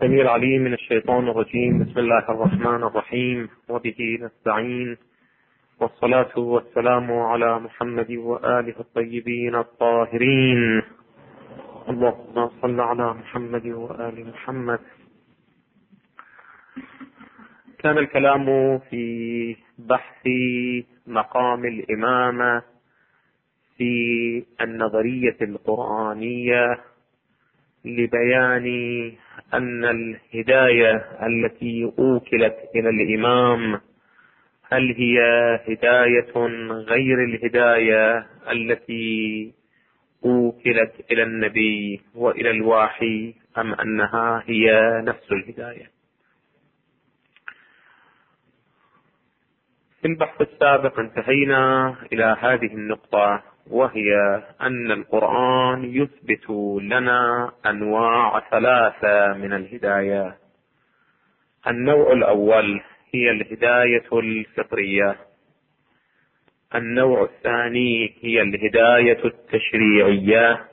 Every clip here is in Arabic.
السميع العليم من الشيطان الرجيم. بسم الله الرحمن الرحيم، وبه نستعين، والصلاة والسلام على محمد وآله الطيبين الطاهرين. اللهم صل على محمد وآل محمد. كان الكلام في بحث مقام الإمامة في النظرية القرآنية لبيان أن الهداية التي أوكلت إلى الإمام هل هي هداية غير الهداية التي أوكلت إلى النبي وإلى الوحي، أم أنها هي نفس الهداية. في البحث السابق انتهينا إلى هذه النقطة، وهي أن القرآن يثبت لنا أنواع ثلاثة من الهداية. النوع الأول هي الهداية الفطرية، النوع الثاني هي الهداية التشريعية،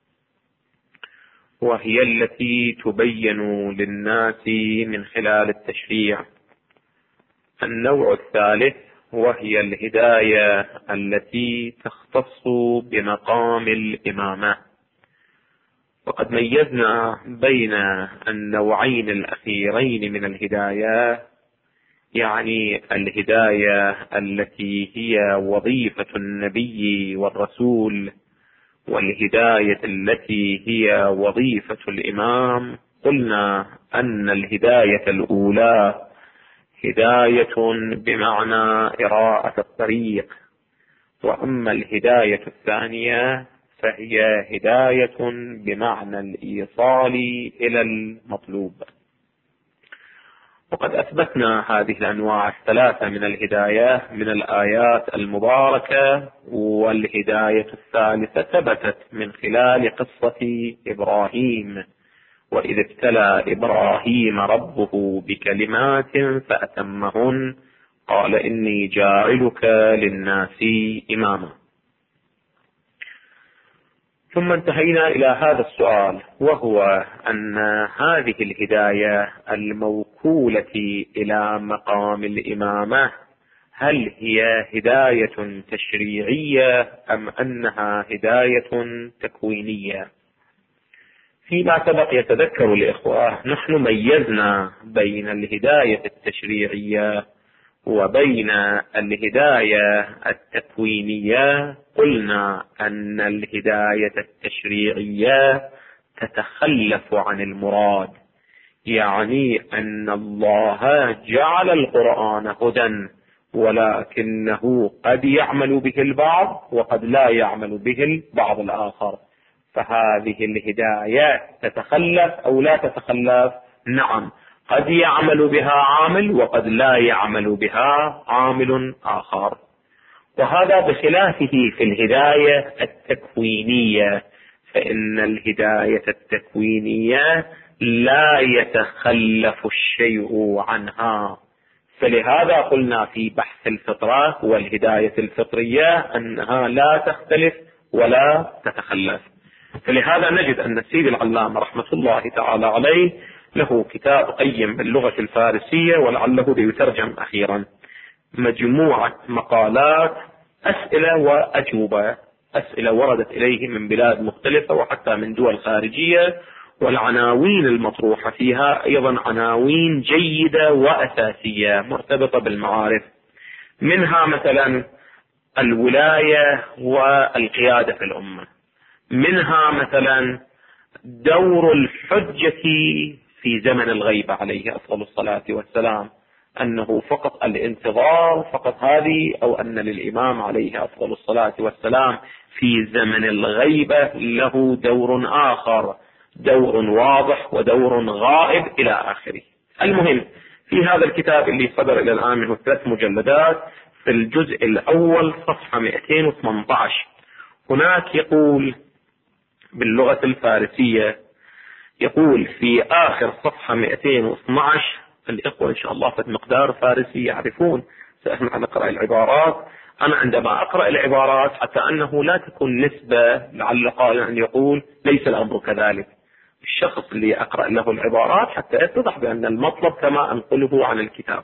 وهي التي تبين للناس من خلال التشريع. النوع الثالث وهي الهداية التي تختص بمقام الإمامة. وقد ميزنا بين النوعين الأخيرين من الهداية، يعني الهداية التي هي وظيفة النبي والرسول، والهداية التي هي وظيفة الإمام. قلنا أن الهداية الأولى هداية بمعنى إراءة الطريق، وأما الهداية الثانية فهي هداية بمعنى الإيصال إلى المطلوب. وقد أثبتنا هذه الأنواع الثلاثة من الهداية من الآيات المباركة، والهداية الثالثة ثبتت من خلال قصة إبراهيم، وإذ ابتلى إبراهيم ربه بكلمات فأتمهن قال إني جاعلك للناس إماما. ثم انتهينا إلى هذا السؤال، وهو أن هذه الهداية الموكولة إلى مقام الإمامة هل هي هداية تشريعية أم أنها هداية تكوينية؟ فيما سبق يتذكر الإخوة نحن ميزنا بين الهداية التشريعية وبين الهداية التكوينية. قلنا أن الهداية التشريعية تتخلف عن المراد، يعني أن الله جعل القرآن هدى، ولكنه قد يعمل به البعض وقد لا يعمل به البعض الآخر. فهذه الهداية تتخلف أو لا تتخلف؟ نعم، قد يعمل بها عامل وقد لا يعمل بها عامل آخر. وهذا بخلافه في الهداية التكوينية، فإن الهداية التكوينية لا يتخلف الشيء عنها. فلهذا قلنا في بحث الفطرة والهداية الفطرية أنها لا تختلف ولا تتخلف. فلهذا نجد أن السيد العلامة رحمة الله تعالى عليه له كتاب قيم باللغة الفارسية، ولعله ليترجم أخيرا، مجموعة مقالات أسئلة وأجوبة، أسئلة وردت إليه من بلاد مختلفة وحتى من دول خارجية، والعناوين المطروحة فيها أيضا عناوين جيدة وأساسية مرتبطة بالمعارف. منها مثلا الولاية والقيادة في الأمة، منها مثلا دور الحجة في زمن الغيبة عليه أفضل الصلاة والسلام، أنه فقط الانتظار فقط هذه، أو أن للإمام عليه أفضل الصلاة والسلام في زمن الغيبة له دور آخر، دور واضح ودور غائب إلى آخره. المهم في هذا الكتاب اللي صدر إلى الآن منه 3 مجلدات، في الجزء الأول صفحة 218 هناك يقول باللغة الفارسية، يقول في آخر صفحة 212، الإخوة إن شاء الله في مقدار فارسي يعرفون، سأسمع نقرأ العبارات. أنا عندما أقرأ العبارات حتى أنه لا تكون نسبة لعل قائل أن يقول ليس الأمر كذلك، الشخص اللي أقرأ له العبارات حتى يتضح بأن المطلب كما أنقله عن الكتاب.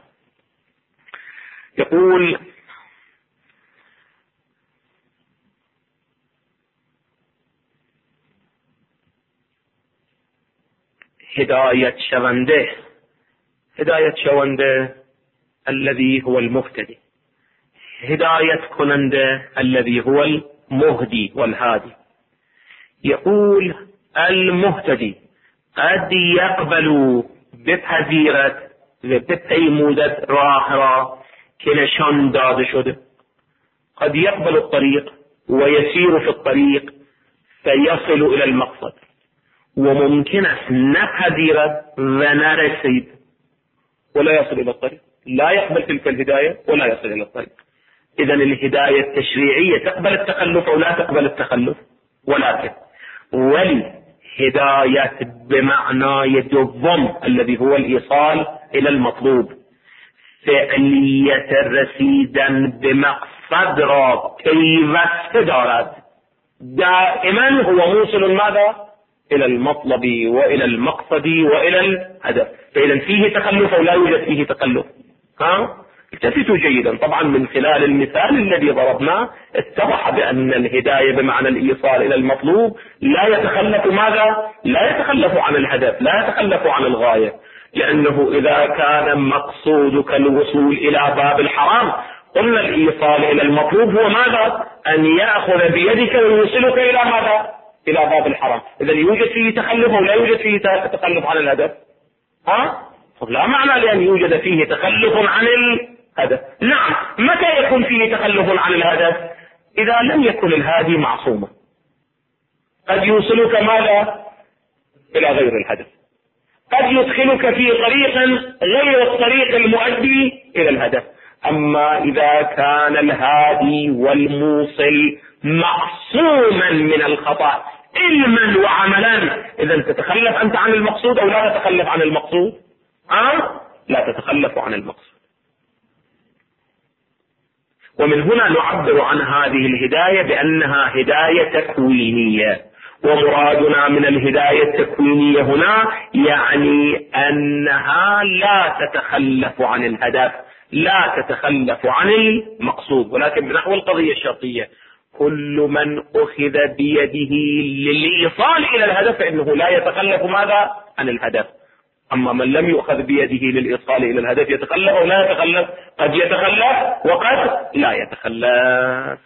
يقول: هداية شونده. هداية شونده الذي هو المهتدي، هداية كننده الذي هو المهدي والهادي. يقول: المهتدي قد يقبل بپذیرد و بپیمودد راه را که نشان داده شده. قد يقبل الطريق ويسير في الطريق فيصل إلى المقصد، وممكن نپذیرد و نرسید ولا يصل إلى الطريق، لا يقبل تلك الهداية ولا يصل إلى الطريق. إذن الهداية التشريعية تقبل التخلف أو لا تقبل التخلف، ولكن هداية بمعنى دوم الذي هو الإيصال إلى المطلوب، فعلية رسيدا بمقصد را پیوسته دارد، دائما هو موصل ماذا؟ إلى المطلب وإلى المقصد وإلى الهدف. فإذا فيه تخلف أو لا يوجد فيه تخلف؟ التفتوا جيدا. طبعا من خلال المثال الذي ضربناه اتضح بأن الهداية بمعنى الإيصال إلى المطلوب لا يتخلف ماذا؟ لا يتخلف عن الهدف، لا يتخلف عن الغاية، لأنه إذا كان مقصودك الوصول إلى باب الحرام قلنا الإيصال إلى المطلوب هو ماذا؟ أن يأخذ بيدك ويوصلك إلى ماذا؟ إلى باب الحرام. إذا يوجد فيه تخلف أو لا يوجد فيه تخلف عن الهدف؟ لا معنى لأن يوجد فيه تخلف عن الهدف. نعم، متى يكون فيه تخلف عن الهدف؟ إذا لم يكن الهادي معصوما، قد يوصلك ماذا؟ إلى غير الهدف، قد يدخلك في طريق غير الطريق المؤدي إلى الهدف. أما إذا كان الهادي والموصل معصوما من الخطأ علما وعملا، إذا تتخلف أنت عن المقصود أو لا تتخلف عن المقصود؟ لا تتخلف عن المقصود. ومن هنا نعبر عن هذه الهداية بأنها هداية تكوينية، ومرادنا من الهداية التكوينية هنا يعني أنها لا تتخلف عن الهدف، لا تتخلف عن المقصود، ولكن بنحو القضية الشرطية: كل من أخذ بيده للإيصال إلى الهدف فإنه لا يتخلف ماذا؟ عن الهدف. أما من لم يؤخذ بيده للإيصال إلى الهدف يتخلف أو لا يتخلف؟ قد يتخلف وقد لا يتخلف.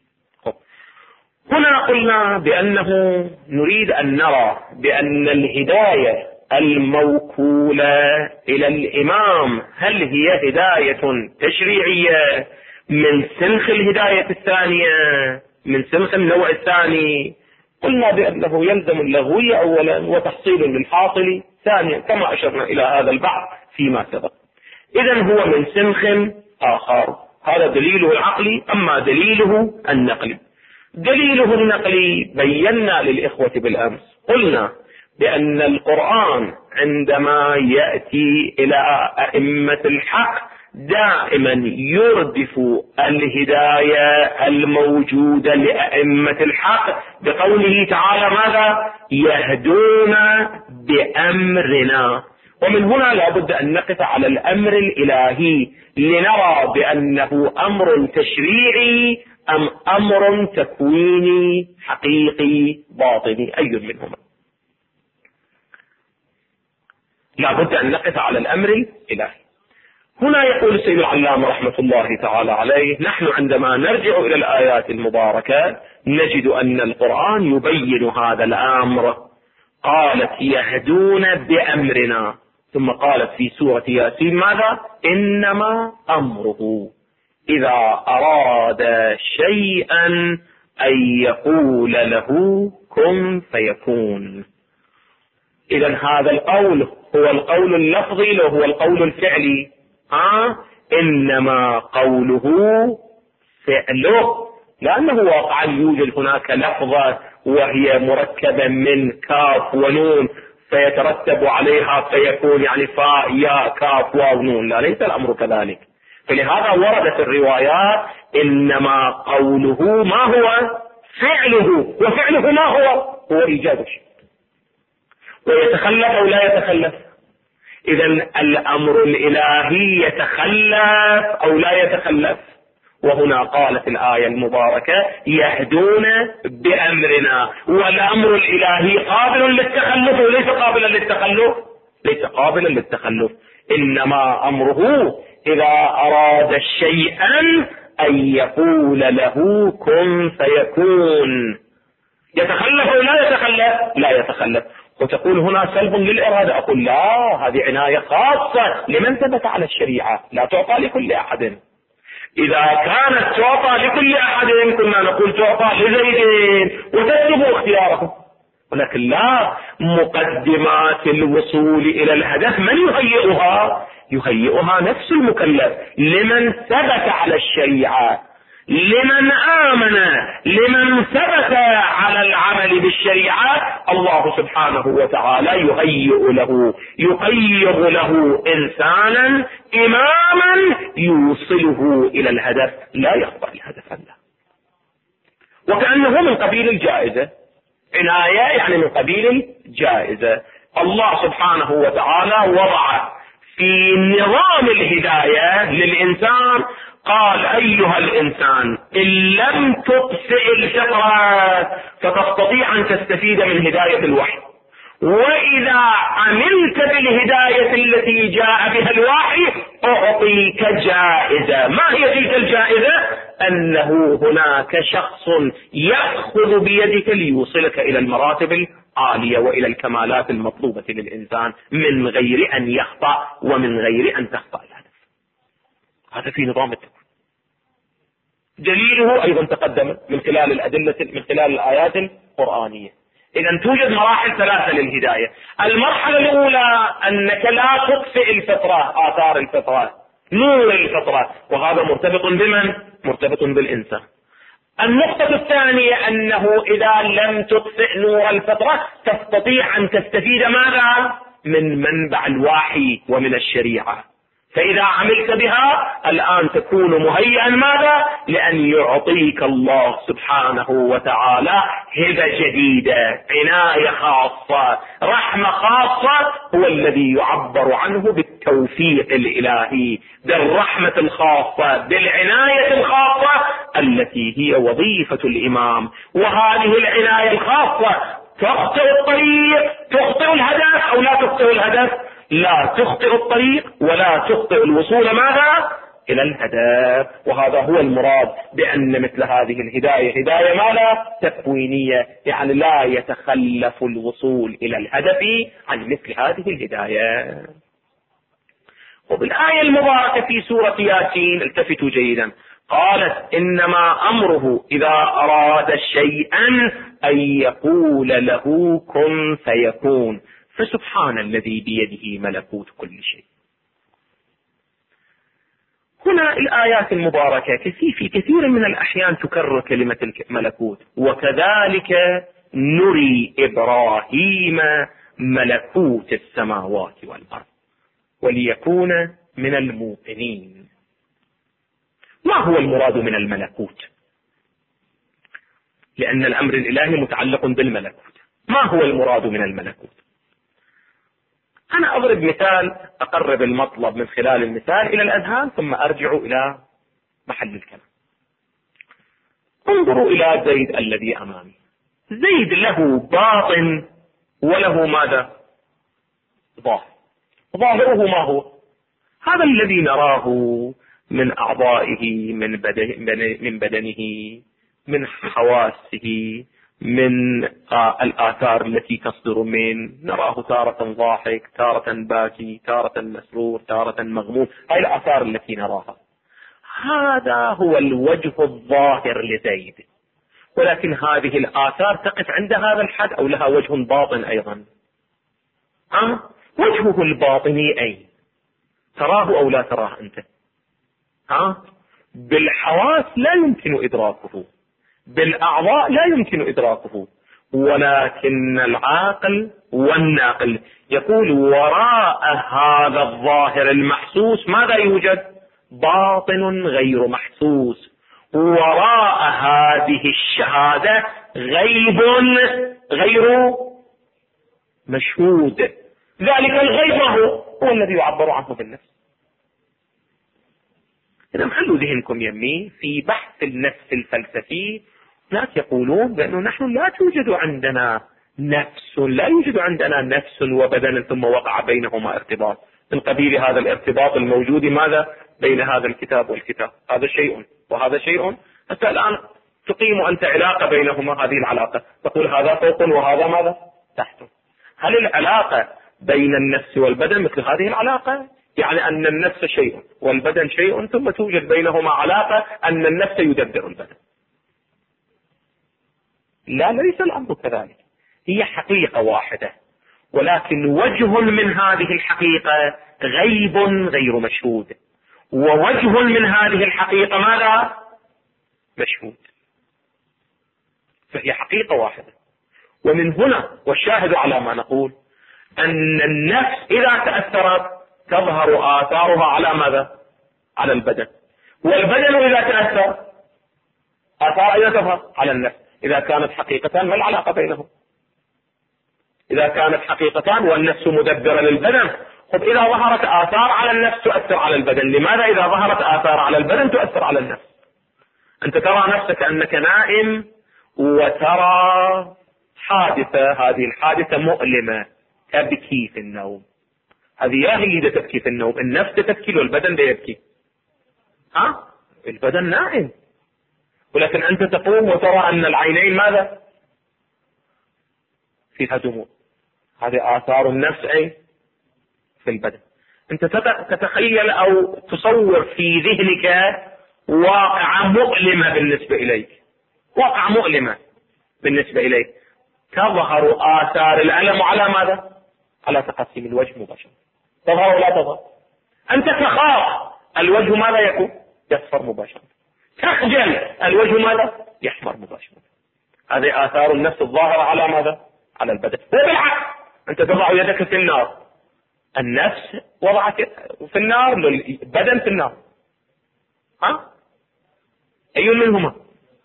هنا قلنا بأنه نريد أن نرى بأن الهداية الموكولة إلى الإمام هل هي هداية تشريعية من سنخ الهداية الثانية، من سنخ النوع الثاني؟ قلنا بأنه يلزم اللغوية أولا وتحصيل للحاصل ثانيا، كما أشرنا إلى هذا البحث فيما سبق. إذن هو من سنخ آخر، هذا دليله العقلي. أما دليله النقلي، دليله النقلي بينا للإخوة بالأمس، قلنا بأن القرآن عندما يأتي إلى أئمة الحق دائما يردف الهداية الموجودة لأئمة الحق بقوله تعالى ماذا؟ يهدون بأمرنا. ومن هنا لابد أن نقف على الأمر الإلهي لنرى بأنه أمر تشريعي أم أمر تكويني حقيقي باطني، أي منهما؟ لابد أن نقف على الأمر الإلهي. هنا يقول السيد العلامة رحمة الله تعالى عليه: نحن عندما نرجع إلى الآيات المباركة نجد أن القرآن يبين هذا الأمر. قالت يهدون بأمرنا، ثم قالت في سورة ياسين ماذا؟ إنما أمره إذا أراد شيئا أن يقول له كن فيكون. إذن هذا القول هو القول اللفظي وهو القول الفعلي. إنما قوله فعله، لأنه واقعا يوجد هناك لفظة وهي مركبة من كاف ونون فيترتب عليها فيكون، يعني فاء ياء كاف واو نون، لا ليس الأمر كذلك. فلهذا وردت الروايات إنما قوله ما هو؟ فعله. وفعله ما هو؟ هو إيجاد الشيء. ويتخلف أو لا يتخلف؟ إذا الأمر الإلهي يتخلف أو لا يتخلف؟ وهنا قالت الآية المباركة يهدون بأمرنا، والأمر الإلهي قابل للتخلف وليس قابلا للتخلف، ليس قابلا للتخلف، إنما أمره إذا أراد شيئا أن يقول له كن فيكون. يتخلف أو لا يتخلف؟ لا يتخلف. وتقول هنا سلب للإرادة، أقول لا، هذه عناية خاصة لمن ثبت على الشريعة، لا تعطى لكل أحد. إذا كانت تعطى لكل أحد كنا نقول تعطى لزيد وتسلب اختياره، ولكن لا، مقدمات الوصول إلى الهدف من يهيئها؟ يهيئها نفس المكلف، لمن ثبت على الشريعة، لمن آمن، لمن ثبت على العمل بالشريعة. الله سبحانه وتعالى يهيئ له، يقيض له إنسانا إماما يوصله إلى الهدف، لا يخطأ الهدف له. وكأنه من قبيل الجائزة، عناية يعني من قبيل الجائزة. الله سبحانه وتعالى وضع في نظام الهداية للإنسان، قال أيها الإنسان إن لم تطفئ الفطرة فتستطيع أن تستفيد من هداية الوحي، وإذا عملت بالهداية التي جاء بها الوحي أعطيك جائزة. ما هي تلك الجائزة؟ أنه هناك شخص يأخذ بيدك ليوصلك إلى المراتب العالية وإلى الكمالات المطلوبة للإنسان من غير أن يخطأ ومن غير أن تخطأ الهدف. هذا في نظام التكوين. دليله أيضا تقدم من خلال الأدلة، من خلال الآيات القرآنية. إذا توجد مراحل ثلاثة للهداية. المرحلة الأولى أنك لا تطفئ الفطرة، آثار الفطرة، نور الفطرة، وهذا مرتبط بمن؟ مرتبط بالإنسان. النقطة الثانية أنه إذا لم تطفئ نور الفطرة تستطيع أن تستفيد ماذا؟ من منبع الوحي ومن الشريعة. فإذا عملت بها الآن تكون مهيئا ماذا؟ لأن يعطيك الله سبحانه وتعالى هبة جديدة، عناية خاصة، رحمة خاصة، هو الذي يعبر عنه بالتوفيق الإلهي، بالرحمة الخاصة، بالعناية الخاصة التي هي وظيفة الإمام. وهذه العناية الخاصة تخطئ الطريق، تخطئ الهدف أو لا تخطئ الهدف؟ لا تخطئ الطريق ولا تخطئ الوصول ماذا؟ إلى الهدف. وهذا هو المراد بأن مثل هذه الهداية هداية ماذا؟ تكوينية، يعني لا يتخلف الوصول إلى الهدف عن مثل هذه الهداية. وبالآية المباركة في سورة ياسين التفتوا جيدا، قالت إنما أمره إذا أراد شيئا أن يقول له كن فيكون. فسبحان الذي بيده ملكوت كل شيء. هنا الآيات المباركة في كثير من الأحيان تكرر كلمة الملكوت. وكذلك نري إبراهيم ملكوت السماوات والأرض وليكون من الموقنين. ما هو المراد من الملكوت؟ لأن الأمر الإلهي متعلق بالملكوت. ما هو المراد من الملكوت؟ أنا أضرب مثال أقرب المطلب من خلال المثال إلى الأذهان ثم أرجع إلى محل الكلام. انظروا إلى زيد الذي أمامي. زيد له باطن وله ماذا؟ ظاهر. ظاهره ما هو؟ هذا الذي نراه من أعضائه، من بدنه، من حواسه، من الآثار التي تصدر من، نراه تارة ضاحك، تارة باكي، تارة مسرور، تارة مغموم. هاي الآثار التي نراها، هذا هو الوجه الظاهر لزيد. ولكن هذه الآثار تقف عند هذا الحد أو لها وجه باطن أيضا؟ وجهه الباطني أين؟ تراه أو لا تراه أنت؟ بالحواس لا يمكن إدراكه، بالأعضاء لا يمكن إدراكه، ولكن العاقل والناقل يقول وراء هذا الظاهر المحسوس ماذا يوجد؟ باطن غير محسوس. وراء هذه الشهادة غيب غير مشهود. ذلك الغيب هو الذي يعبر عنه بالنفس. إذا خلوا ذهنكم يمي في بحث النفس الفلسفي. ناس يقولون بأنه نحن لا توجد عندنا نفس، لا يوجد عندنا نفس وبدن ثم وقع بينهما ارتباط من قبيل هذا الارتباط الموجود ماذا بين هذا الكتاب والكتاب. هذا شيء وهذا شيء. حتى الآن تقيم أنت علاقة بينهما، هذه العلاقة تقول هذا فوق وهذا ماذا تحت. هل العلاقة بين النفس والبدن مثل هذه العلاقة؟ يعني أن النفس شيء والبدن شيء ثم توجد بينهما علاقة أن النفس يدبر البدن. لا، ليس الأمر كذلك. هي حقيقة واحدة، ولكن وجه من هذه الحقيقة غيب غير مشهود، ووجه من هذه الحقيقة ماذا؟ مشهود. فهي حقيقة واحدة. ومن هنا والشاهد على ما نقول أن النفس إذا تأثرت تظهر آثارها على ماذا؟ على البدن. والبدن إذا تأثر آثار أين تظهر؟ على النفس. إذا كانت حقيقتان ما العلاقة بينهم؟ إذا كانت حقيقتان والنفس مدبرة للبدن، طب إذا ظهرت آثار على النفس تؤثر على البدن، لماذا إذا ظهرت آثار على البدن تؤثر على النفس؟ أنت ترى نفسك أنك نائم وترى حادثة، هذه الحادثة مؤلمة، تبكي في النوم. هذه يا هي تبكي في النوم، النفس تبكي والبدن يبكي. البدن نائم، ولكن أنت تقوم وترى أن العينين ماذا؟ فيها دموع. هذه آثار النفس أي في البدن. أنت تتخيل أو تصور في ذهنك واقعة مؤلمة بالنسبة إليك، واقعة مؤلمة بالنسبة إليك، تظهر آثار الألم على ماذا؟ على تقسيم الوجه مباشرة. تظهر ولا تظهر؟ أنت تخاف، الوجه ماذا يكون؟ يصفر مباشرة. تخجل، الوجه ماذا؟ يحمر مباشرة. هذه آثار النفس الظاهرة على ماذا؟ على البدن. وبالعكس، أنت تضع يدك في النار، النفس وضعت في النار، البدن في النار. أي منهما؟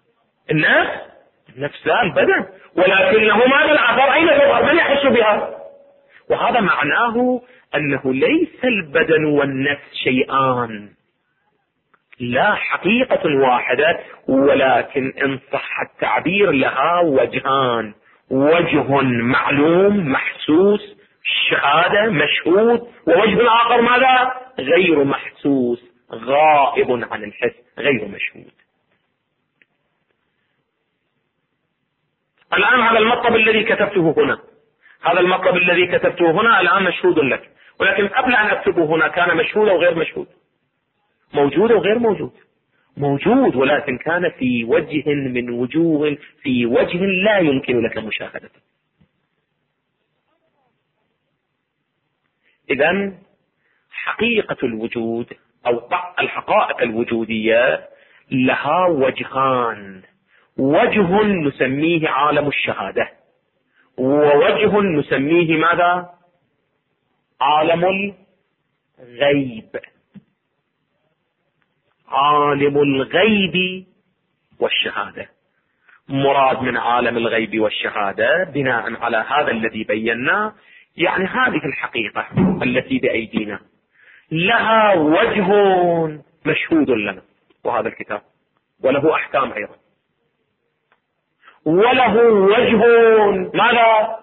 النفس لا، البدن. ولكنهما بالعبر أين تظهر؟ من يحس بها؟ وهذا معناه أنه ليس البدن والنفس شيئان، لا، حقيقة واحدة، ولكن إن صح التعبير لها وجهان: وجه معلوم محسوس الشهادة مشهود، ووجه آخر ماذا؟ غير محسوس غائب عن الحس غير مشهود. الآن هذا المطلب الذي كتبته هنا، هذا المطلب الذي كتبته هنا الآن مشهود لك، ولكن قبل أن أكتبه هنا كان مشهود أو غير مشهود؟ موجود أو غير موجود؟ موجود، ولكن كان في وجه من وجوه، في وجه لا يمكن لك مشاهدته. إذن حقيقة الوجود أو الحقائق الوجودية لها وجهان: وجه نسميه عالم الشهادة، ووجه نسميه ماذا؟ عالم الغيب. عالم الغيب والشهادة. مراد من عالم الغيب والشهادة بناء على هذا الذي بيناه، يعني هذه الحقيقة التي بأيدينا لها وجه مشهود لنا، وهذا الكتاب، وله أحكام أيضا، وله وجه ماذا؟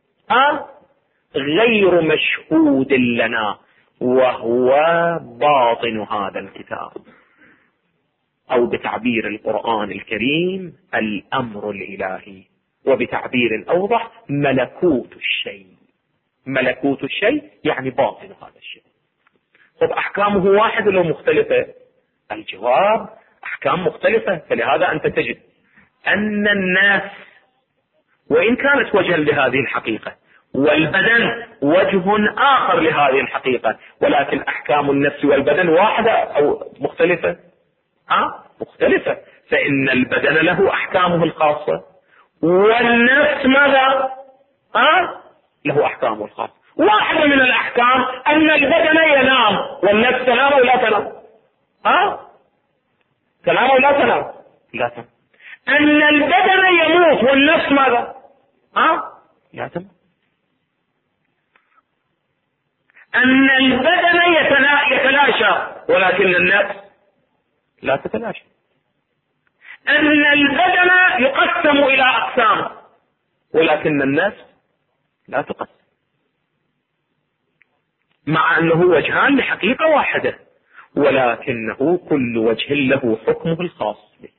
غير مشهود لنا، وهو باطن هذا الكتاب، أو بتعبير القرآن الكريم الأمر الإلهي، وبتعبير أوضح ملكوت الشيء. ملكوت الشيء يعني باطن هذا الشيء. طب أحكامه واحد ولا مختلفة؟ الجواب أحكام مختلفة. فلهذا أنت تجد أن الناس وإن كانت وجها لهذه الحقيقة، والبدن وجه آخر لهذه الحقيقة، ولكن أحكام النفس والبدن واحدة أو مختلفة؟ مختلفة. فإن البدن له أحكامه الخاصة، والنفس ماذا؟ له أحكامه الخاصة. واحدة من الأحكام أن البدن ينام والنفس تنام ولا تنام؟ تنام ولا تنام؟ لا تنام. أن البدن يموت والنفس ماذا؟ لا تنام. أن البدن يتلاشى ولكن النفس لا تتلاشى، أن البدن يقسم إلى أقسام ولكن النفس لا تقسم، مع أنه وجهان لحقيقة واحدة ولكنه كل وجه له حكمه الخاص به.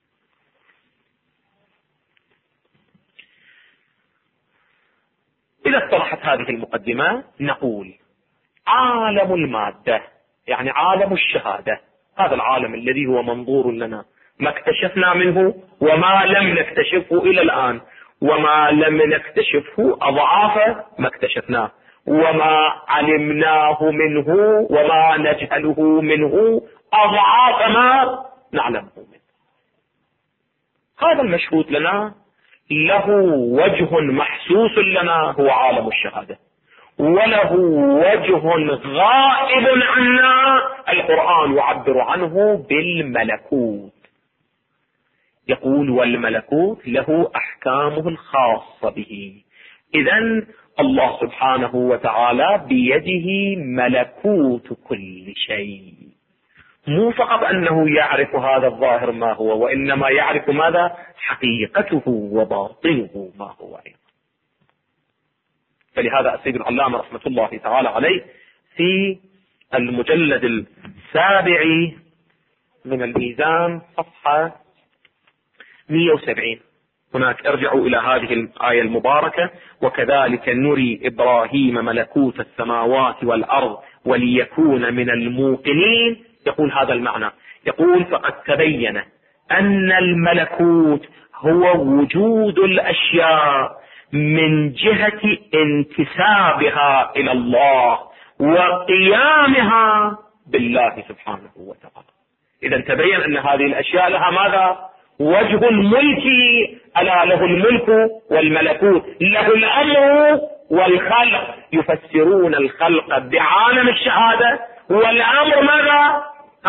إذا اطرحت هذه المقدمة نقول عالم المادة يعني عالم الشهادة، هذا العالم الذي هو منظور لنا، ما اكتشفنا منه وما لم نكتشفه إلى الآن، وما لم نكتشفه أضعاف ما اكتشفناه، وما علمناه منه وما نجهله منه أضعاف ما نعلمه منه. هذا المشهود لنا له وجه محسوس لنا هو عالم الشهادة، وله وجه غائب عنا القرآن يعبر عنه بالملكوت، يقول والملكوت له أحكامه الخاصة به. إذن الله سبحانه وتعالى بيده ملكوت كل شيء، مو فقط أنه يعرف هذا الظاهر ما هو، وإنما يعرف ماذا؟ حقيقته وباطنه ما هو أيضا. فلهذا السيد العلامة رحمة الله تعالى عليه في المجلد 7 من الميزان صفحة 170 هناك ارجعوا إلى هذه الآية المباركة: وكذلك نري إبراهيم ملكوت السماوات والأرض وليكون من الموقنين. يقول هذا المعنى، يقول فقد تبين أن الملكوت هو وجود الأشياء من جهة انتسابها إلى الله وقيامها بالله سبحانه وتعالى. إذا تبين أن هذه الأشياء لها ماذا؟ وجه الملك، ألا له الملك والملكوت، له الأمر والخلق. يفسرون الخلق بعالم الشهادة والأمر ماذا؟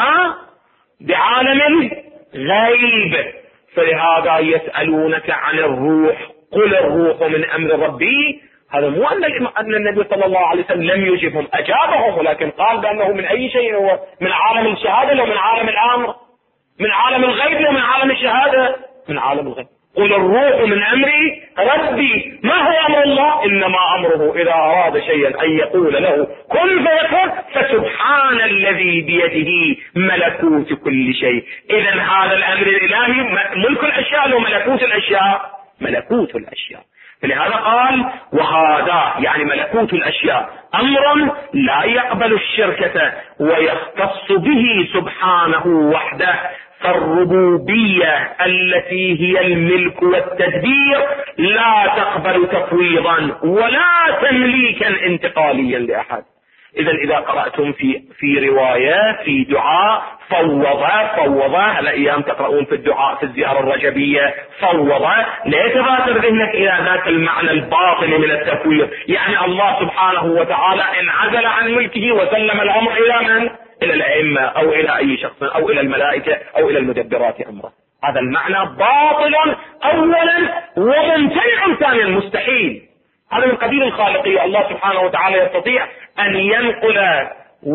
بعالم الغيب. فلهذا يسألونك عن الروح قل الروح من أمر ربي. هذا مو أن النبي صلى الله عليه وسلم لم يجبهم، أجابهم، ولكن قال بأنه من أي شيء هو؟ من عالم الشهادة لو من عالم الأمر؟ من عالم الغيب لو من عالم الشهادة؟ من عالم الغيب. قل الروح من أمر ربي. ما هو أمر الله؟ إنما أمره إذا أراد شيئا أن يقول له كن فيكون. فسبحان الذي بيده ملكوت كل شيء. إذا هذا الأمر الإلهي ملك الأشياء وملكوت الأشياء ملكوت الأشياء. فلهذا قال وهذا يعني ملكوت الأشياء أمر لا يقبل الشركة ويختص به سبحانه وحده. فالربوبية التي هي الملك والتدبير لا تقبل تفويضا ولا تمليكا انتقاليا لأحد. إذا قرأتم في رواية في دعاء فوض الأيام تقرؤون في الدعاء في الزيارة الرجبية فوض، لا يتبادر ذهنك إلى ذاك المعنى الباطني من التفويض، يعني الله سبحانه وتعالى انعزل عن ملكه وسلم الأمر إلى من؟ إلى الأئمة أو إلى أي شخص أو إلى الملائكة أو إلى المدبرات أمره. هذا المعنى باطل أولا وممتنع ثانيا، مستحيل. هذا من قبيل الخالقية. الله سبحانه وتعالى يستطيع أن ينقل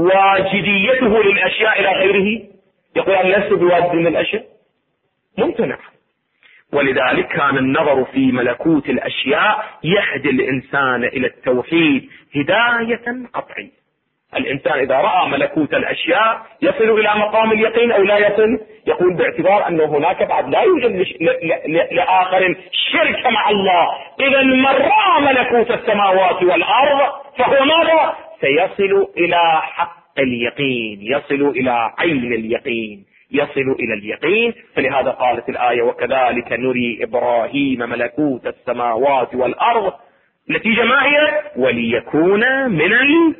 واجديته للأشياء إلى غيره، يقول أن لست بواجد من الأشياء، ممتنع. ولذلك كان النظر في ملكوت الأشياء يهدي الإنسان إلى التوحيد هداية قطعية. الإنسان إذا رأى ملكوت الأشياء يصل إلى مقام اليقين أو لا يصل؟ يقول باعتبار أنه هناك بعد لا يوجد لآخر شرك مع الله. إذا من رأى ملكوت السماوات والأرض فهو ماذا؟ سيصل إلى حق اليقين، يصل إلى عين اليقين، يصل إلى اليقين. فلهذا قالت الآية وكذلك نري إبراهيم ملكوت السماوات والأرض. نتيجة ما هي؟ وليكون من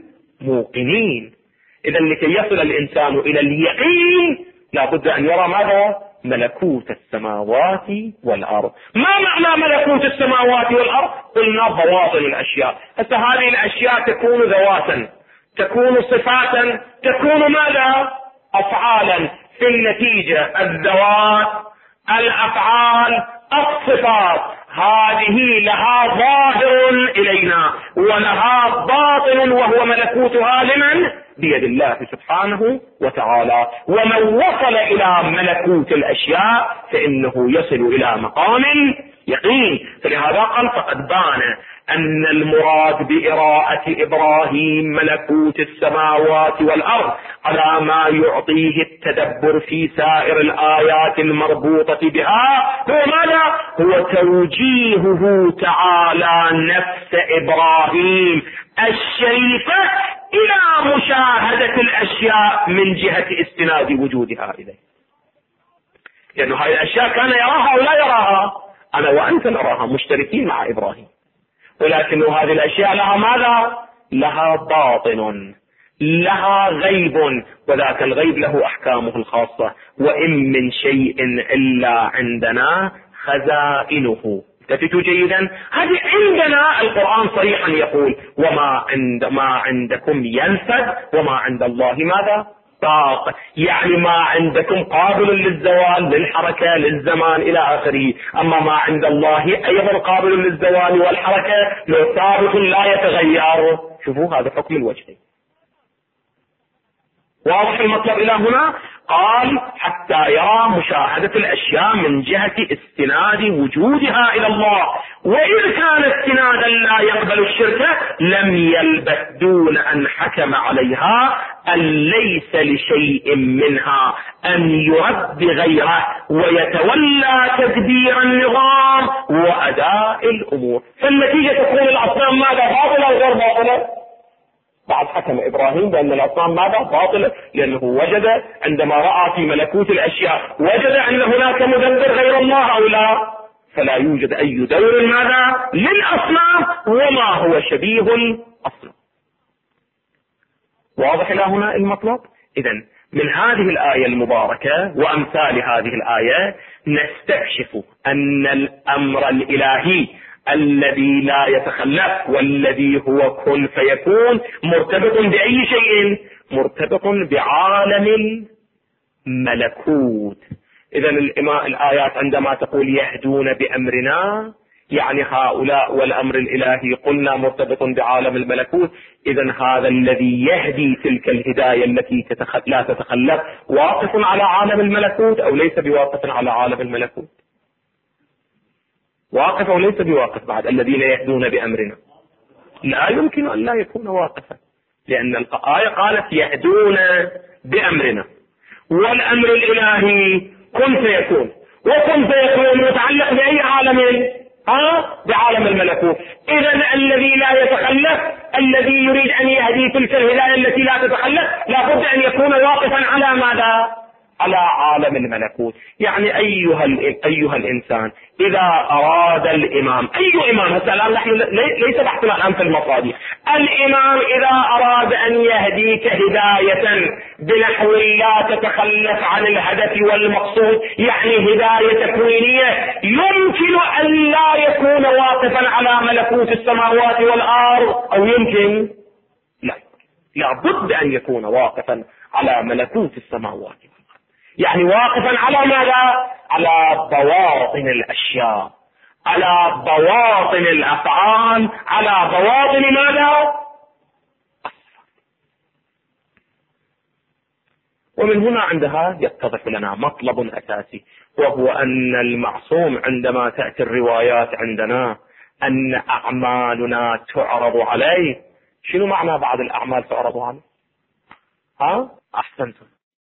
الموقنين. إذا لكي يصل الإنسان إلى اليقين لابد أن يرى ماذا؟ ملكوت السماوات والأرض. ما معنى ملكوت السماوات والأرض؟ قلنا بواطن الأشياء. هذه الأشياء تكون ذواتا، تكون صفاتا، تكون ماذا؟ أفعالا. في النتيجة الذوات، الأفعال، الصفات هذه لها ظاهر إلينا ولها باطن، وهو ملكوتها لمن؟ بيد الله سبحانه وتعالى. ومن وصل إلى ملكوت الأشياء فإنه يصل إلى مقام يقين. فلهذا قال فقد بان أن المراد بإراءة إبراهيم ملكوت السماوات والأرض على ما يعطيه التدبر في سائر الآيات المربوطة بها هو ماذا؟ هو توجيهه تعالى نفس إبراهيم الشريفة إلى مشاهدة الأشياء من جهة استناد وجودها إليه. لأنه هذه الأشياء كان يراها أو لا يراها؟ أنا وأنت نراها مشتركين مع إبراهيم، ولكن هذه الأشياء لها ماذا؟ لها باطن، لها غيب، وذاك الغيب له أحكامه الخاصة. وإن من شيء إلا عندنا خزائنه. تفتوا جيدا؟ هذه عندنا القرآن صريحا يقول ما عندكم ينفد وما عند الله ماذا؟ طاق. يعني ما عندكم قابل للزوال، للحركة، للزمان إلى آخره. أما ما عند الله أيضا قابل للزوال والحركة، لو ثابت لا يتغير. شوفوا هذا حكم الوجهين. واضح المطلب إلى هنا؟ قال حتى يرى مشاهدة الأشياء من جهة استناد وجودها إلى الله. وإذ كان استنادا لا يقبل الشرك لم يلبث دون أن حكم عليها أن ليس لشيء منها أن يرد غيره ويتولى تدبير النظام وأداء الأمور. فالنتيجة تكون الأصنام ماذا؟ باطلة غير باطلة؟ بعد حكم إبراهيم بأن الأصنام ماذا؟ باطلة، لأنه وجد عندما رأى في ملكوت الأشياء وجد أن هناك مدبر غير الله أو لا؟ فلا يوجد أي دور ماذا؟ للأصنام وما هو شبيه الأصنام. واضح إلى هنا المطلب؟ إذن من هذه الآية المباركة وأمثال هذه الآية نستكشف أن الأمر الإلهي الذي لا يتخلف والذي هو كن فيكون مرتبط بأي شيء؟ مرتبط بعالم الملكوت. إذن الآيات عندما تقول يهدون بأمرنا يعني هؤلاء والأمر الإلهي قلنا مرتبط بعالم الملكوت. إذن هذا الذي يهدي تلك الهداية التي لا تتخلف واقف على عالم الملكوت أو ليس بواقف على عالم الملكوت؟ واقف أو ليس بواقف؟ بعد الذين يهدون بأمرنا لا يمكن أن لا يكون واقفا، لأن الآية قالت يهدون بأمرنا، والأمر الإلهي كن فيكون، وكن فيكون متعلق بأي عالم؟ بعالم الملكوت. إذن الذي لا يتخلف الذي يريد أن يهدي تلك الهداية التي لا تتخلف لابد أن يكون واقفا على ماذا؟ على عالم الملكوت. يعني أيها الإنسان إذا أراد الإمام، أي إمام؟ هسه الآن نحن ليس بحثنا الآن في المصادر. الإمام إذا أراد أن يهديك هداية بنحو لا تتخلف عن الهدف والمقصود، يعني هداية تكوينية، يمكن أن لا يكون واقفا على ملكوت السماوات والأرض أو يمكن؟ لا، لابد أن يكون واقفا على ملكوت السماوات والأرض. يعني واقفا على ماذا؟ على بواطن الأشياء، على بواطن الأفعال، على بواطن ماذا؟ ومن هنا عندها يتضح لنا مطلب أساسي، وهو أن المعصوم عندما تأتي الروايات عندنا أن أعمالنا تعرض عليه. شنو معنى بعض الأعمال تعرض عليه؟ أحسنتم.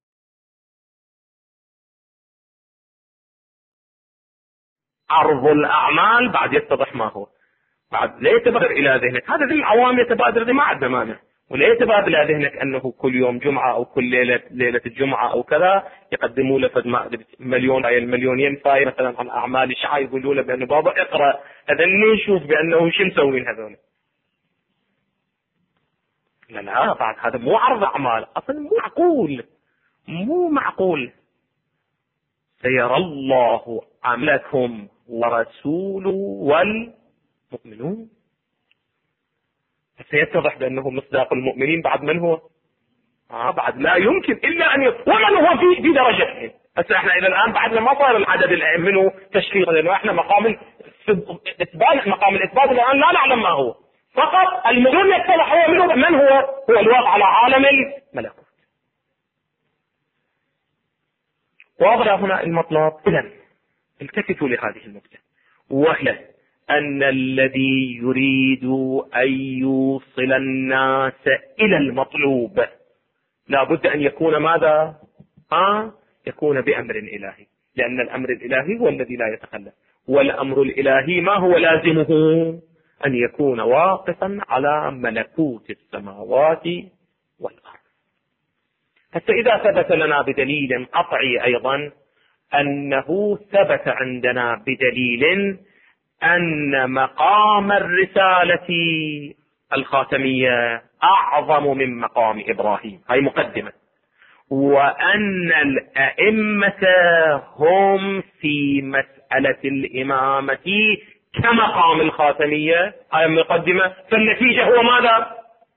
عرض الأعمال بعد يتضح ما هو. بعد لا يتبادر إلى ذهنك، هذا ذي العوام يتبادر ما عندنا مانع، ولا يتبادر إلى ذهنك أنه كل يوم جمعة أو كل ليلة الجمعة أو كذا يقدموا له مليون أي المليونين فاي مثلا عن أعمال الشعب، يقولوا له بأنه بابا اقرأ أذني نشوف بأنه شو مسوين هذول. لا بعد هذا مو عرض أعمال أصلا، مو معقول. سيرى الله عملكم ورسوله والمؤمنون. سيتضح بأنه مصداق المؤمنين بعد من هو؟ بعد لا يمكن إلا أن ومن هو في درجته. هسه احنا الى الان بعدنا ما صار العدد منه تشخيص، لانه احنا مقام الاثبات الان لا نعلم ما هو، فقط المدن يتضح هو منه من هو الواقع على عالم الملكوت. واضح هنا المطلب. اذا التفتوا لهذه النقطة، وهي أن الذي يريد أن يوصل الناس إلى المطلوب لا بد أن يكون ماذا؟ يكون بأمر إلهي، لأن الأمر الإلهي هو الذي لا يتخلف، والأمر الإلهي ما هو لازمه؟ أن يكون واقفا على ملكوت السماوات والأرض. حتى إذا ثبت لنا بدليل قطعي أيضا أنه ثبت عندنا بدليل أن مقام الرسالة الخاتمية أعظم من مقام إبراهيم، هاي مقدمة، وأن الأئمة هم في مسألة الإمامة كمقام الخاتمية، هاي مقدمة، فالنتيجة هو ماذا؟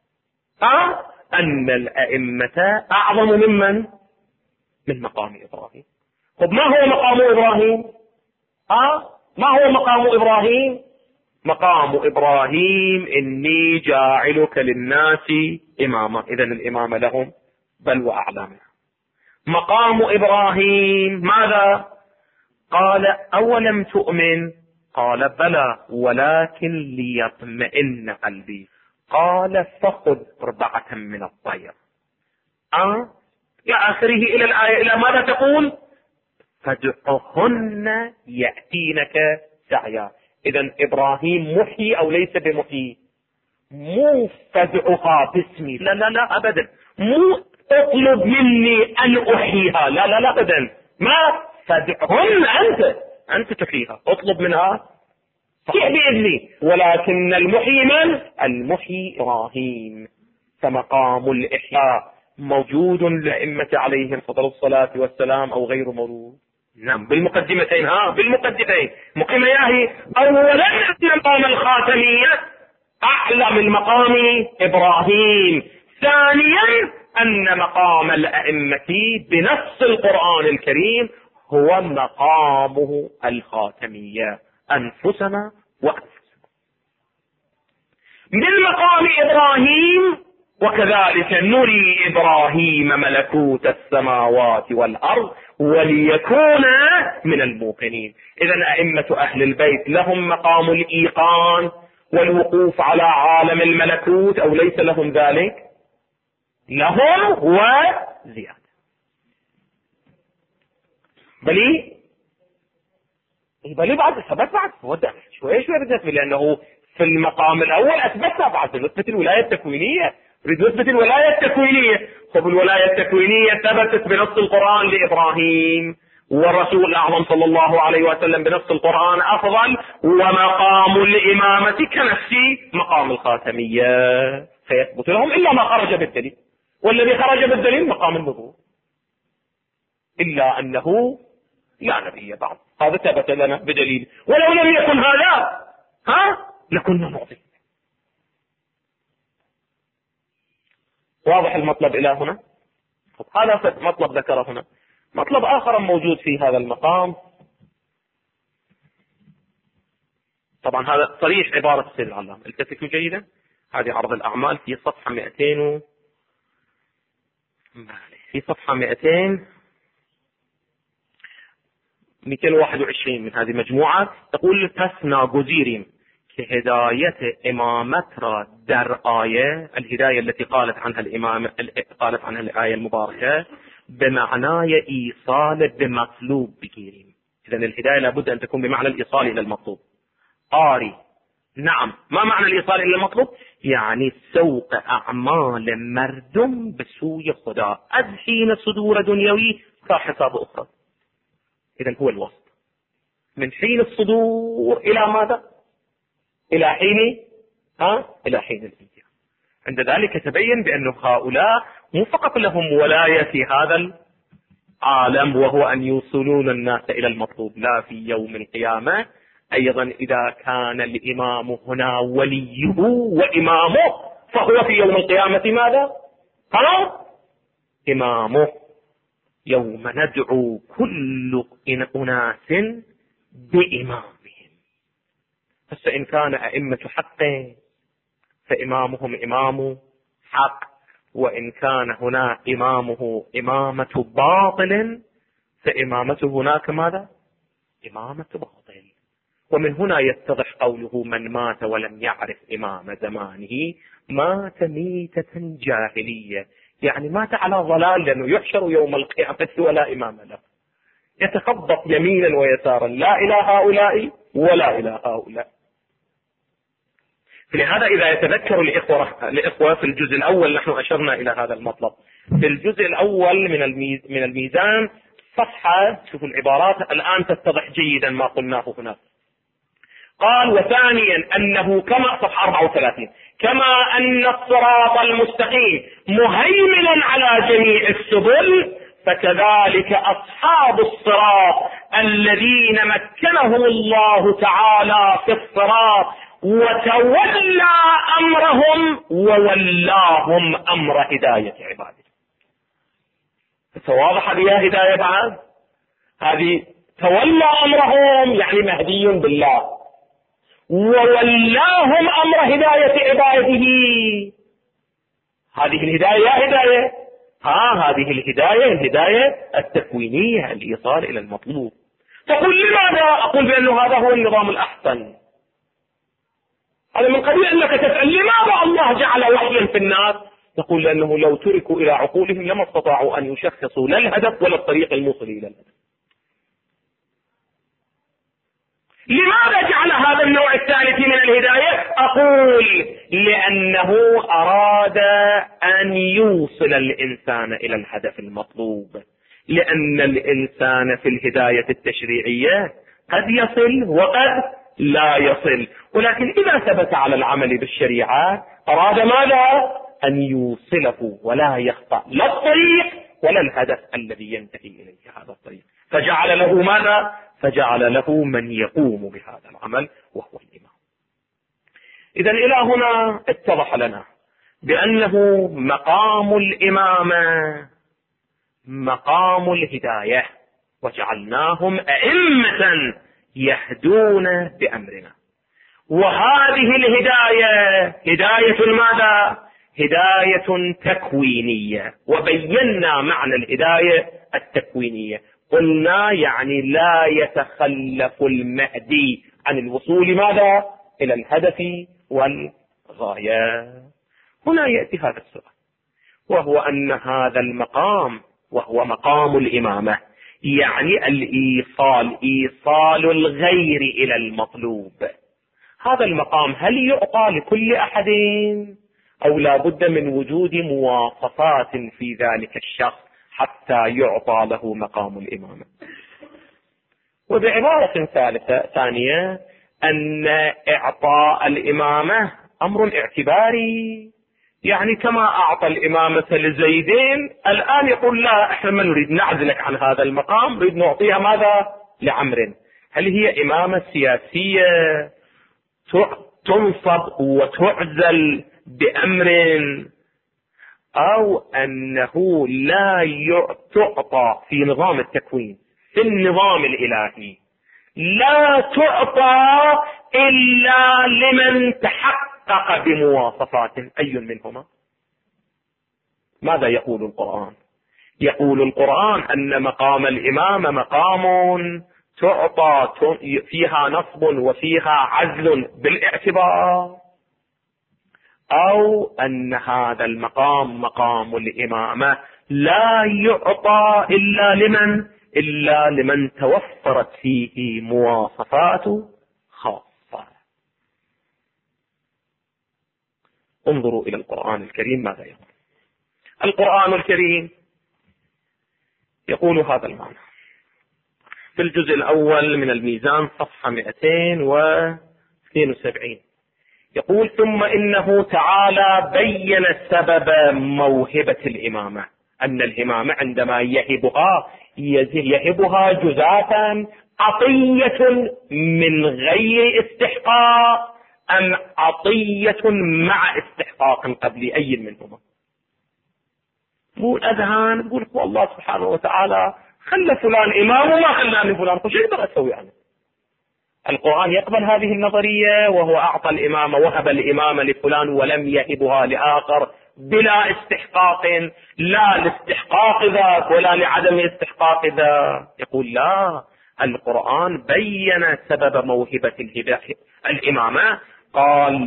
أن الأئمة أعظم من مقام إبراهيم. طب ما هو مقام إبراهيم؟ ما هو مقام إبراهيم؟ مقام إبراهيم إني جاعلك للناس إماما، إذن الإمام لهم بل وأعلى منها. مقام إبراهيم ماذا؟ قال أولم تؤمن؟ قال بلى ولكن ليطمئن قلبي. قال فخذ 4 من الطير. إلى آخره، إلى الآية، إلى ماذا تقول؟ فادعهن يأتينك سعيا. إذن إبراهيم محيي أو ليس بمحيي؟ مو فادعها باسمي، لا لا لا أبدا، مو اطلب مني أن أحييها، لا لا لا أبدا، ما فادعهن، أنت تحييها، اطلب منها صحيح بإذني، ولكن المحيي من؟ المحيي إبراهيم. فمقام الإحياء موجود لأئمة عليهم فضل الصلاة والسلام أو غير موجود؟ نعم، بالمقدمتين. بالمقدمتين مقيمة. أولا أن مقام الخاتمية أعلى من مقام إبراهيم. ثانيا أن مقام الأئمة بنص القرآن الكريم هو مقامه الخاتمية، أنفسنا وأنفسنا من مقام إبراهيم. وكذلك نري إبراهيم ملكوت السماوات والأرض وليكون من الموقنين. إذن أئمة أهل البيت لهم مقام الإيقان والوقوف على عالم الملكوت أو ليس لهم ذلك؟ لهم وزيادة. بلي بعد ثبت، بعد شوي ردت، لأنه في المقام الأول أثبتنا بعد نثبت الولاية التكوينية، نثبت الولاية التكوينية. طب الولاية التكوينية ثبتت بنص القرآن لإبراهيم، والرسول الأعظم صلى الله عليه وسلم بنص القرآن أفضل، ومقام الإمامة كنفس مقام الخاتمية، فيثبت لهم إلا ما خرج بالدليل، والذي خرج بالدليل مقام النبوة، إلا أنه لا نبي بعد، هذا ثبت لنا بدليل، ولو لم يكن هذا لكنا نعطي. واضح المطلب إلى هنا؟ هذا مطلب ذكره هنا. مطلب آخر موجود في هذا المقام، طبعا هذا صريح عبارة السيد العلامة، التفتوا جيدا، هذه عرض الأعمال في صفحة 200 في صفحة 221 من هذه المجموعة. تقول تسنى جزيرين كهداية إمامت را در آية، الهداية التي قالت عنها الآية المباركة بمعنى إيصال بمطلوب بكيرين. إذن الهداية لابد أن تكون بمعنى الإيصال إلى المطلوب. نعم، ما معنى الإيصال إلى المطلوب؟ يعني سوق أعمال مردم بسوء خدا از حين صدور دنيوي كحساب أخرى. إذن هو الوسط من حين الصدور إلى ماذا؟ إلى حين إلى حين الانتهاء. عند ذلك تبين بأن هؤلاء مو فقط لهم ولاية في هذا العالم وهو أن يوصلون الناس إلى المطلوب، لا في يوم القيامة أيضا إذا كان الإمام هنا وليه وإمامه فهو في يوم القيامة ماذا؟ إمامه. يوم ندعو كل أناس بإمامهم. فإن كان أئمة حق فإمامهم إمام حق، وإن كان هنا إمامه إمامة باطل فإمامته هناك ماذا؟ إمامة باطل. ومن هنا يتضح قوله من مات ولم يعرف إمام زمانه مات ميتة جاهلية، يعني مات على ضلال، لأنه يحشر يوم القيامة ولا إمام له، يتخبط يمينا ويسارا، لا إلى هؤلاء ولا إلى هؤلاء. لهذا إذا يتذكر الإخوة في الجزء الأول نحن أشرنا إلى هذا المطلب. في الجزء الأول من الميزان صفحة، شوفوا العبارات الآن تتضح جيدا ما قلناه هناك. قال وثانيا أنه كما صفحة 34 كما أن الصراط المستقيم مهيمن على جميع السبل فكذلك أصحاب الصراط الذين مكنهم الله تعالى في الصراط وتولى أمرهم وولاهم أمر هداية عباده. فواضح هذه هداية بعد، هذه تولى أمرهم يعني مهدي بالله، وولاهم أمر هداية عباده. هذه الهداية هداية هذه الهداية التكوينية، الإيصال إلى المطلوب. تقول لماذا؟ أقول بأنه هذا هو النظام الأحسن. هذا من قبيل أنك تسأل لماذا الله جعل وحيا في الناس؟ نقول لأنه لو تركوا إلى عقولهم لما استطاعوا أن يشخصوا لا الهدف ولا الطريق الموصل إلى الهدف. لماذا جعل هذا النوع الثالث من الهداية؟ أقول لأنه أراد أن يوصل الإنسان إلى الهدف المطلوب، لأن الإنسان في الهداية التشريعية قد يصل وقد لا يصل، ولكن إذا ثبت على العمل بالشريعة أراد ماذا؟ أن يوصله ولا يخطأ لا الطريق ولا الهدف الذي ينتهي إليه هذا الطريق، فجعل له ماذا؟ فجعل له من يقوم بهذا العمل وهو الإمام. إذن إلى هنا اتضح لنا بأنه مقام الإمامة مقام الهداية، وجعلناهم أئمة يهدون بأمرنا. وهذه الهداية هداية ماذا؟ هداية تكوينية، وبينا معنى الهداية التكوينية. قلنا يعني لا يتخلف المهدي عن الوصول ماذا؟ إلى الهدف والغاية. هنا يأتي هذا السؤال، وهو أن هذا المقام وهو مقام الإمامة يعني إيصال الغير إلى المطلوب. هذا المقام هل يعطى لكل أحد أو لا بد من وجود مواصفات في ذلك الشخص حتى يعطى له مقام الإمامة؟ وبعبارة ثانية أن إعطاء الإمامة أمر اعتباري، يعني كما أعطى الإمامة لزيدين الآن يقول لا إحنا ما نريد نعزلك عن هذا المقام، نريد نعطيها ماذا؟ لعمر. هل هي إمامة سياسية تنصب وتعزل بأمر، أو أنه لا تعطى في نظام التكوين في النظام الإلهي لا تعطى إلا لمن تحقق بمواصفات؟ أي منهما؟ ماذا يقول القرآن؟ يقول القرآن أن مقام الإمامة مقام تعطى فيها نصب وفيها عزل بالاعتبار، أو أن هذا المقام مقام الإمامة لا يعطى إلا لمن توفرت فيه مواصفات خاصة. انظروا إلى القرآن الكريم ماذا يقول. القرآن الكريم يقول هذا المعنى في الجزء الأول من الميزان صفحة 272، يقول ثم إنه تعالى بين سبب موهبة الإمامة، أن الإمامة عندما يهبها جزاة عطية من غير استحقاق أم عطية مع استحقاق قبل أي منهما؟ تقول أذهان، تقول الله سبحانه وتعالى خلى فلان إمام وما خلاني فلان، شو أقدر أسوي أنا؟ القرآن يقبل هذه النظرية، وهو أعطى الإمامة، وهب الإمامة لفلان ولم يهبها لآخر بلا استحقاق، لا لاستحقاق ذاك ولا لعدم استحقاق ذاك. يقول لا، القرآن بين سبب موهبة الإمامة، قال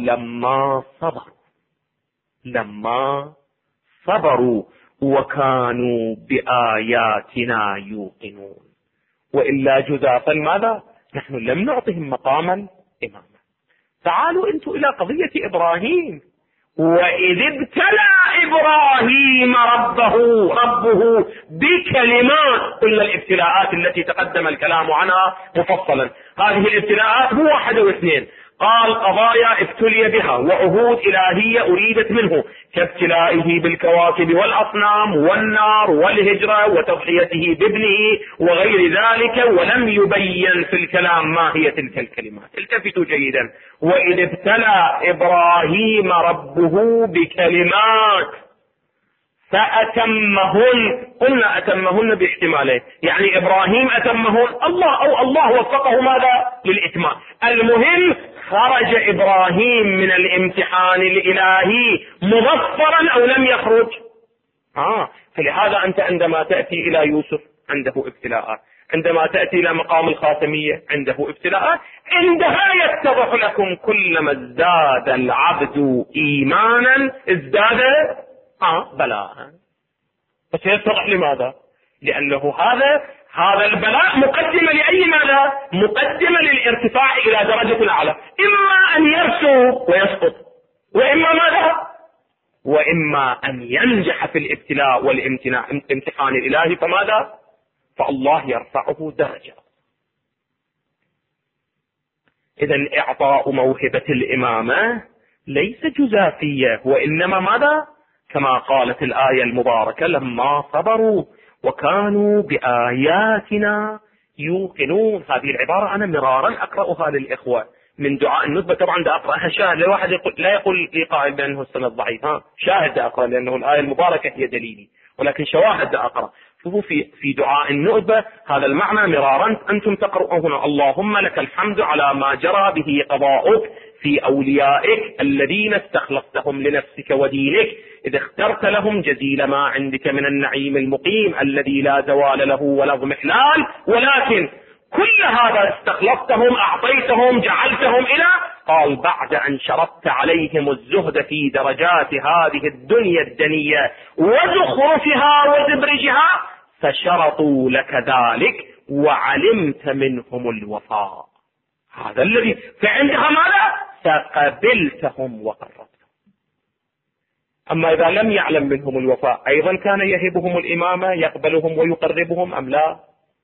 لما صبروا وكانوا بآياتنا يوقنون. وإلا جزافا ماذا؟ نحن لم نعطهم مقاما إماما. تعالوا انتم إلى قضية إبراهيم. وإذ ابتلى إبراهيم ربه بكلمات، قلنا الابتلاءات التي تقدم الكلام عنها مفصلا، هذه الابتلاءات مو 1 و2، قال قضايا ابتلي بها وعهود إلهية أريدت منه، كابتلائه بالكواكب والأصنام والنار والهجرة وتضحيته بابنه وغير ذلك، ولم يبين في الكلام ما هي تلك الكلمات. التفتوا جيدا. وإذ ابتلى إبراهيم ربه بكلمات فأتمهن، قلنا أتمهن باحتمالين، يعني إبراهيم أتمهن الله وفقه ماذا؟ للإتمام. المهم خرج إبراهيم من الامتحان الإلهي مظفرا أو لم يخرج؟ فلهذا أنت عندما تأتي إلى يوسف عنده ابتلاءات، عندما تأتي إلى مقام الخاتمية عنده ابتلاءات، عندها يتضح لكم كلما ازداد العبد إيمانا ازداد بلاء. فسيتضح لماذا؟ لأنه هذا البلاء مقدمة لأي ماذا؟ مقدمة للارتفاع إلى درجة أعلى، إما أن يرسو ويسقط، وإما ماذا؟ وإما أن ينجح في الابتلاء والامتحان الإلهي، فماذا؟ فالله يرفعه درجة. إذن إعطاء موهبة الإمامة ليس جزافية، وإنما ماذا؟ كما قالت الآية المباركة لما صبروا وكانوا بآياتنا يوقنون. هذه العبارة أنا مرارا أقرأها للإخوة من دعاء الندبة، طبعا دا أقرأها شاهد، لواحد لا يقول لي قائل بأنه السند ضعيف، شاهد دا أقرأ، لأنه الآية المباركة هي دليلي، ولكن شواهد دا أقرأ. شوفوا في دعاء الندبة هذا المعنى مرارا أنتم تقرؤون: اللهم لك الحمد على ما جرى به قضاؤك في أوليائك الذين استخلصتهم لنفسك ودينك، إذ اخترت لهم جزيل ما عندك من النعيم المقيم الذي لا زوال له ولا اضمحلال، ولكن كل هذا استخلصتهم، أعطيتهم، جعلتهم إلى، قال بعد أن شرطت عليهم الزهد في درجات هذه الدنيا الدنية وزخرفها وزبرجها، فشرطوا لك ذلك وعلمت منهم الوفاء. هذا الذي فعندها ماذا؟ فقبلتهم وقربتهم. أما إذا لم يعلم منهم الوفاء أيضا كان يهبهم الإمامة، يقبلهم ويقربهم أم لا؟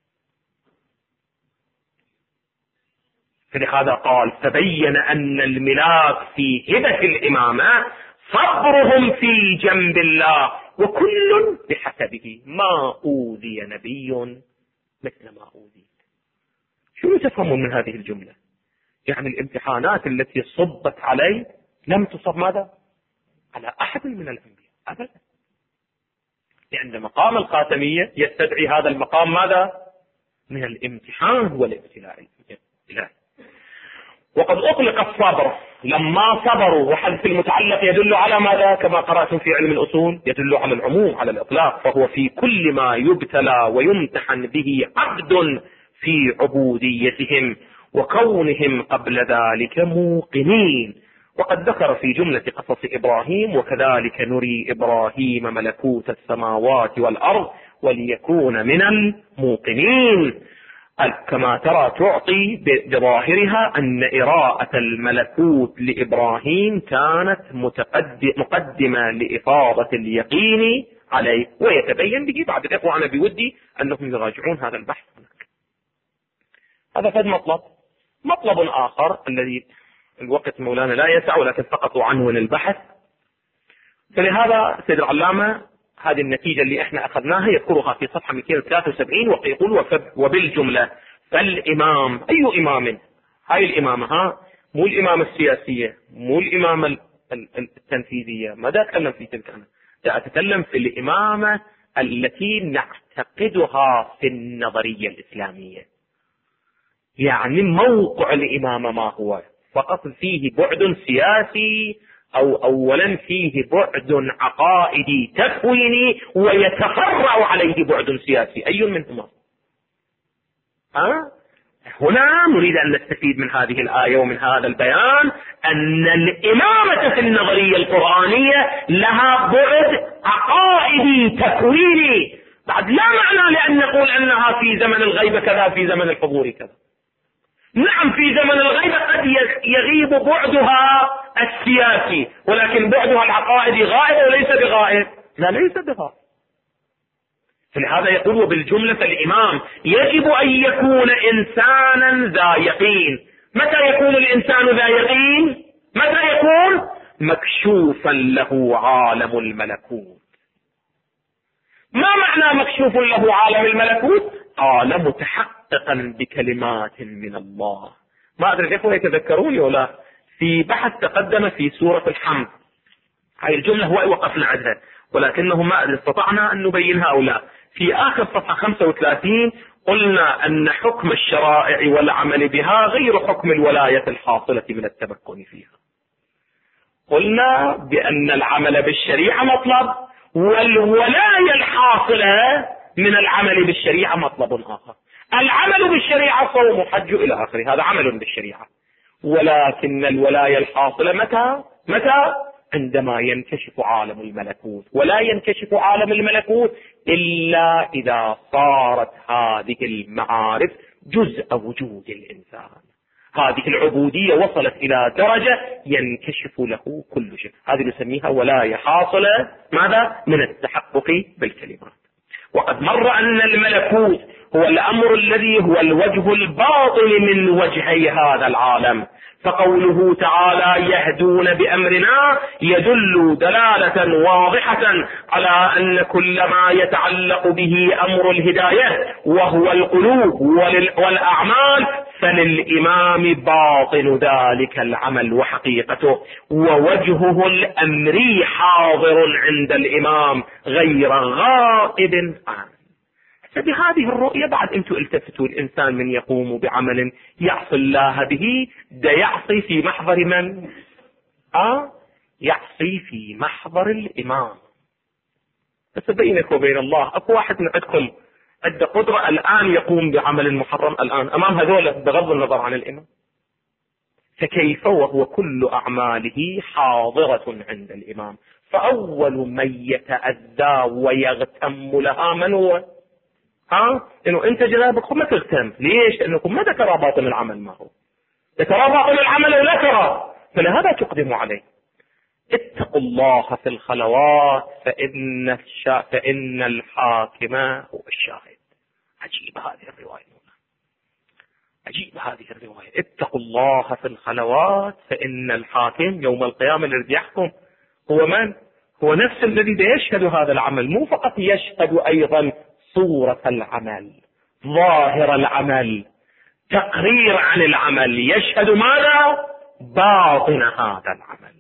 فلهذا قال فبين أن الملاك في هبة الإمامة صبرهم في جنب الله وكل بحسبه، ما أوذي نبي مثل ما أوذي. شو تفهمون من هذه الجملة؟ يعني الامتحانات التي صبت عليه لم تصب ماذا؟ على أحد من الأنبياء أبدا، لأن مقام الخاتمية يستدعي هذا المقام ماذا؟ من الامتحان والابتلاء الإلهي. وقد أطلق الصبر لما صبروا، وحذف المتعلق يدل على ماذا؟ كما قرأتم في علم الأصول يدل على العموم، على الإطلاق، فهو في كل ما يبتلى ويمتحن به عبد في عبوديتهم وكونهم قبل ذلك موقنين. وقد ذكر في جملة قصص إبراهيم: وكذلك نري إبراهيم ملكوت السماوات والأرض وليكون من الموقنين. كما ترى تعطي بظاهرها أن إراءة الملكوت لإبراهيم كانت مقدمة لإفاضة اليقين عليه، ويتبين به بعد الإخوة. أنا بودي أنهم يراجعون هذا البحث هناك. هذا فد مطلب آخر الذي الوقت مولانا لا يسع، ولكن فقط عنون البحث. فلهذا سيد العلامة هذه النتيجة اللي احنا أخذناها يذكرها في صفحة 273 ويقول: وبالجملة فالإمام، أي إمام؟ هاي الإمامة مو الإمامة السياسية، مو الإمامة التنفيذية، ماذا أتكلم في تلك أنا؟ سأتكلم في الإمامة التي نعتقدها في النظرية الإسلامية، يعني موقع الإمامة ما هو، فقط فيه بعد سياسي أو أولا فيه بعد عقائدي تكويني ويتفرع عليه بعد سياسي، أي منهما؟ هنا نريد أن نستفيد من هذه الآية ومن هذا البيان أن الإمامة في النظرية القرآنية لها بعد عقائدي تكويني، بعد لا معنى لأن نقول أنها في زمن الغيبة كذا في زمن الحضور كذا. نعم في زمن الغيبة قد يغيب بعدها السياسي، ولكن بعدها العقائدي غائب وليس بغائب، لا ليس بغائب. فلهذا يقول وبالجملة الإمام يجب أن يكون إنسانا ذا يقين. متى يكون الإنسان ذا يقين؟ متى يكون؟ مكشوفا له عالم الملكوت. ما معنى مكشوف له عالم الملكوت؟ قال متحققا بكلمات من الله. ما أدري كيف يتذكرون ولا في بحث تقدم في سورة الحمد هاي الجملة هو وقفنا عندها، ولكنه ما أدري استطعنا أن نبينها أو لا. في آخر صفحة 35 قلنا أن حكم الشرائع والعمل بها غير حكم الولاية الحاصلة من التمكن فيها. قلنا بأن العمل بالشريعة مطلب، والولاية الحاصلة من العمل بالشريعة مطلب آخر. العمل بالشريعة صوم وحج إلى آخره، هذا عمل بالشريعة، ولكن الولاية الحاصلة متى؟ عندما ينكشف عالم الملكوت، ولا ينكشف عالم الملكوت إلا إذا صارت هذه المعارف جزء وجود الإنسان. هذه العبودية وصلت إلى درجة ينكشف له كل شيء، هذه نسميها ولاية حاصلة ماذا؟ من التحقق بالكلمات. وقد مر أن الملكوت هو الأمر الذي هو الوجه الباطن من وجهي هذا العالم، فقوله تعالى يهدون بأمرنا يدل دلالة واضحة على أن كل ما يتعلق به أمر الهداية وهو القلوب والأعمال فللإمام باطن ذلك العمل وحقيقته، ووجهه الأمري حاضر عند الإمام غير غائب عنه. فبهذه الرؤية بعد أنتم التفتوا الإنسان من يقوم بعمل يعصي الله به، ده يعصي في محضر من؟ يعصي في محضر الإمام. بس بينك وبين الله أكو واحد ندخل عنده قدرة الآن يقوم بعمل محرم الآن أمام هذول بغض النظر عن الإمام، فكيف وهو كل أعماله حاضرة عند الإمام؟ فأول من يتأذى ويغتم لها من هو؟ إنه أنت جنابكم ما تغتم. ليش؟ لأنكم ما ترى باطن العمل ما هو، ترى باطن العمل ولا ترى، فلهذا تقدم عليه. اتقوا الله في الخلوات فإن الحاكم هو الشاهد. عجيب هذه الرواية، عجيب هذه الرواية. اتقوا الله في الخلوات فإن الحاكم يوم القيامة الذي يحكم هو من؟ هو نفس الذي يشهد هذا العمل، مو فقط يشهد أيضا صورة العمل، ظاهر العمل، تقرير عن العمل، يشهد ماذا؟ باطن هذا العمل.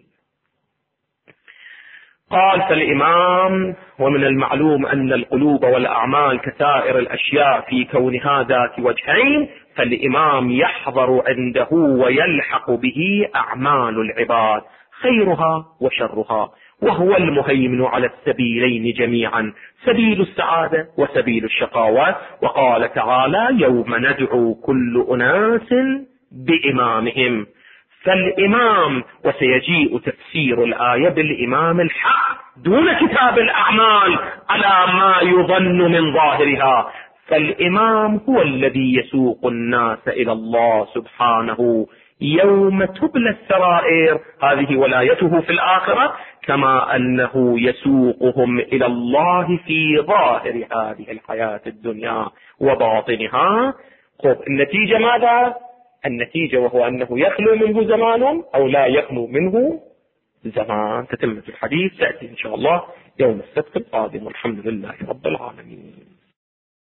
قال فالإمام ومن المعلوم أن القلوب والأعمال كسائر الأشياء في كونها ذات وجهين، فالإمام يحضر عنده ويلحق به أعمال العباد خيرها وشرها، وهو المهيمن على السبيلين جميعا، سبيل السعادة وسبيل الشقاوة. وقال تعالى يوم ندعو كل أناس بإمامهم، فالإمام وسيجيء تفسير الآية بالإمام الحق دون كتاب الأعمال على ما يظن من ظاهرها، فالإمام هو الذي يسوق الناس إلى الله سبحانه يوم تبلى السرائر، هذه ولايته في الآخرة، كما أنه يسوقهم إلى الله في ظاهر هذه الحياة الدنيا وباطنها. النتيجة ماذا؟ النتيجة وهو أنه يخلو منه زمان أو لا يخلو منه زمان. تتمة الحديث تأتي إن شاء الله يوم السبت القادم، والحمد لله رب العالمين.